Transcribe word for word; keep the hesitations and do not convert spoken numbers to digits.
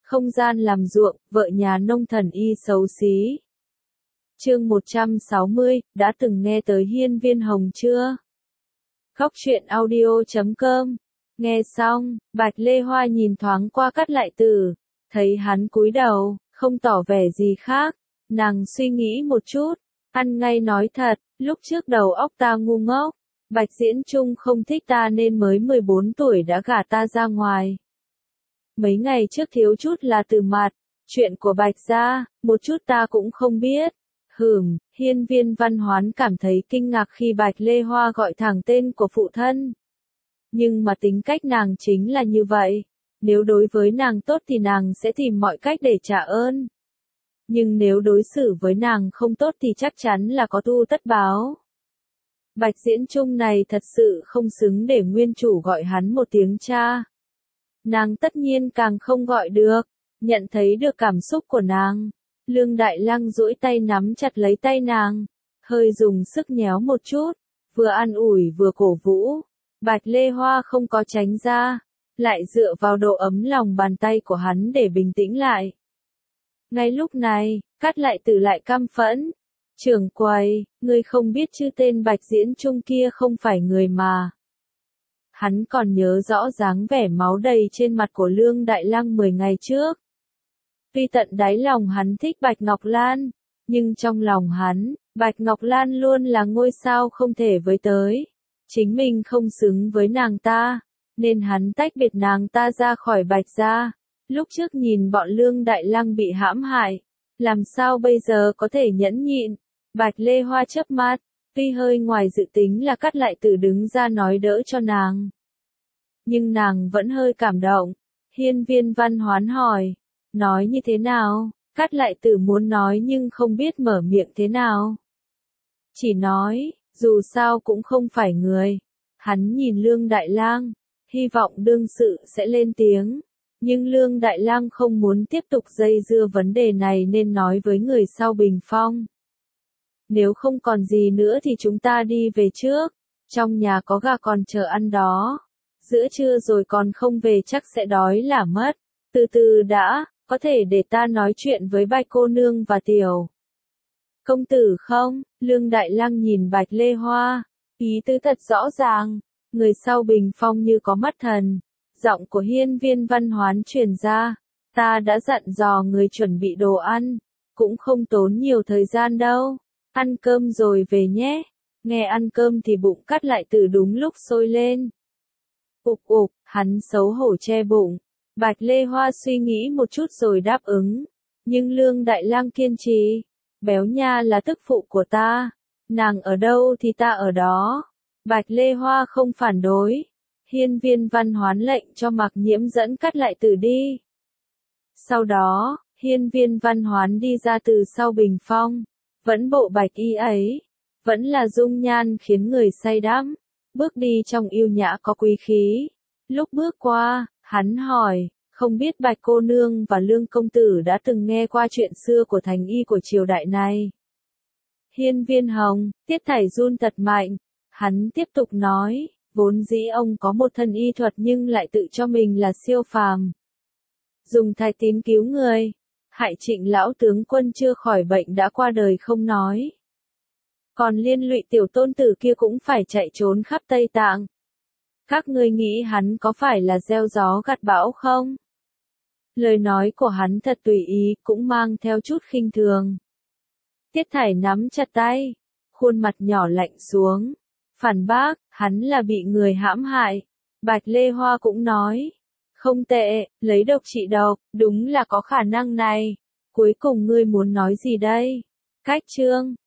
không gian làm ruộng, vợ nhà nông thần y xấu xí. Chương một trăm sáu mươi, đã từng nghe tới Hiên Viên Hồng chưa? Góc truyện audio chấm com. Nghe xong, Bạch Lê Hoa nhìn thoáng qua Cát Lại Tử, thấy hắn cúi đầu, không tỏ vẻ gì khác, nàng suy nghĩ một chút, ăn ngay nói thật, lúc trước đầu óc ta ngu ngốc, Bạch Diễn Trung không thích ta nên mới mười bốn tuổi đã gả ta ra ngoài. Mấy ngày trước thiếu chút là từ mặt, chuyện của Bạch gia, một chút ta cũng không biết. Hừm, Hiên Viên Văn Hoán cảm thấy kinh ngạc khi Bạch Lê Hoa gọi thẳng tên của phụ thân. Nhưng mà tính cách nàng chính là như vậy, nếu đối với nàng tốt thì nàng sẽ tìm mọi cách để trả ơn. Nhưng nếu đối xử với nàng không tốt thì chắc chắn là có thu tất báo. Bạch Diễn Trung này thật sự không xứng để nguyên chủ gọi hắn một tiếng cha. Nàng tất nhiên càng không gọi được, nhận thấy được cảm xúc của nàng. Lương Đại Lăng duỗi tay nắm chặt lấy tay nàng, hơi dùng sức nhéo một chút, vừa an ủi vừa cổ vũ. Bạch Lê Hoa không có tránh ra, lại dựa vào độ ấm lòng bàn tay của hắn để bình tĩnh lại. Ngay lúc này, Cát Lại Tử lại căm phẫn. Trưởng quầy, ngươi không biết chứ tên Bạch Diễn Trung kia không phải người mà. Hắn còn nhớ rõ dáng vẻ máu đầy trên mặt của Lương Đại Lăng mười ngày trước. Tuy tận đáy lòng hắn thích Bạch Ngọc Lan, nhưng trong lòng hắn, Bạch Ngọc Lan luôn là ngôi sao không thể với tới. Chính mình không xứng với nàng ta, nên hắn tách biệt nàng ta ra khỏi Bạch gia. Lúc trước nhìn bọn Lương Đại Lăng bị hãm hại, làm sao bây giờ có thể nhẫn nhịn. Bạch Lê Hoa chớp mắt, tuy hơi ngoài dự tính là Cát Lại Tử đứng ra nói đỡ cho nàng. Nhưng nàng vẫn hơi cảm động. Hiên Viên Văn Hoán hỏi, nói như thế nào? Cát Lại Tử muốn nói nhưng không biết mở miệng thế nào. Chỉ nói, dù sao cũng không phải người. Hắn nhìn Lương Đại Lang, hy vọng đương sự sẽ lên tiếng. Nhưng Lương Đại Lang không muốn tiếp tục dây dưa vấn đề này nên nói với người sau bình phong. Nếu không còn gì nữa thì chúng ta đi về trước. Trong nhà có gà còn chờ ăn đó. Giữa trưa rồi còn không về chắc sẽ đói là mất. Từ từ đã, có thể để ta nói chuyện với Bạch cô nương và Tiểu công tử không? Lương Đại Lăng nhìn Bạch Lê Hoa, ý tứ thật rõ ràng. Người sau bình phong như có mắt thần. Giọng của Hiên Viên Văn Hoán truyền ra, ta đã dặn dò người chuẩn bị đồ ăn, cũng không tốn nhiều thời gian đâu. Ăn cơm rồi về nhé. Nghe ăn cơm thì bụng Cát Lại Tử đúng lúc sôi lên. Ục ục, hắn xấu hổ che bụng. Bạch Lê Hoa suy nghĩ một chút rồi đáp ứng. Nhưng Lương Đại Lang kiên trì. Béo nha là tức phụ của ta. Nàng ở đâu thì ta ở đó. Bạch Lê Hoa không phản đối. Hiên Viên Văn Hoán lệnh cho Mạc Nhiễm dẫn Cát Lại Tử đi. Sau đó, Hiên Viên Văn Hoán đi ra từ sau bình phong. Vẫn bộ bạch y ấy. Vẫn là dung nhan khiến người say đắm. Bước đi trong yêu nhã có quý khí. Lúc bước qua, hắn hỏi, không biết Bạch cô nương và Lương công tử đã từng nghe qua chuyện xưa của thành y của triều đại này. Hiên Viên Hồng, Tiết Thải run tật mạnh. Hắn tiếp tục nói, vốn dĩ ông có một thân y thuật nhưng lại tự cho mình là siêu phàm. Dùng thai tín cứu người. Hại Trịnh lão tướng quân chưa khỏi bệnh đã qua đời không nói. Còn liên lụy tiểu tôn tử kia cũng phải chạy trốn khắp Tây Tạng. Các ngươi nghĩ hắn có phải là gieo gió gặt bão không? Lời nói của hắn thật tùy ý, cũng mang theo chút khinh thường. Tiết Thải nắm chặt tay, khuôn mặt nhỏ lạnh xuống. Phản bác, hắn là bị người hãm hại. Bạch Lê Hoa cũng nói, không tệ, lấy độc trị độc, đúng là có khả năng này. Cuối cùng ngươi muốn nói gì đây? Cách chương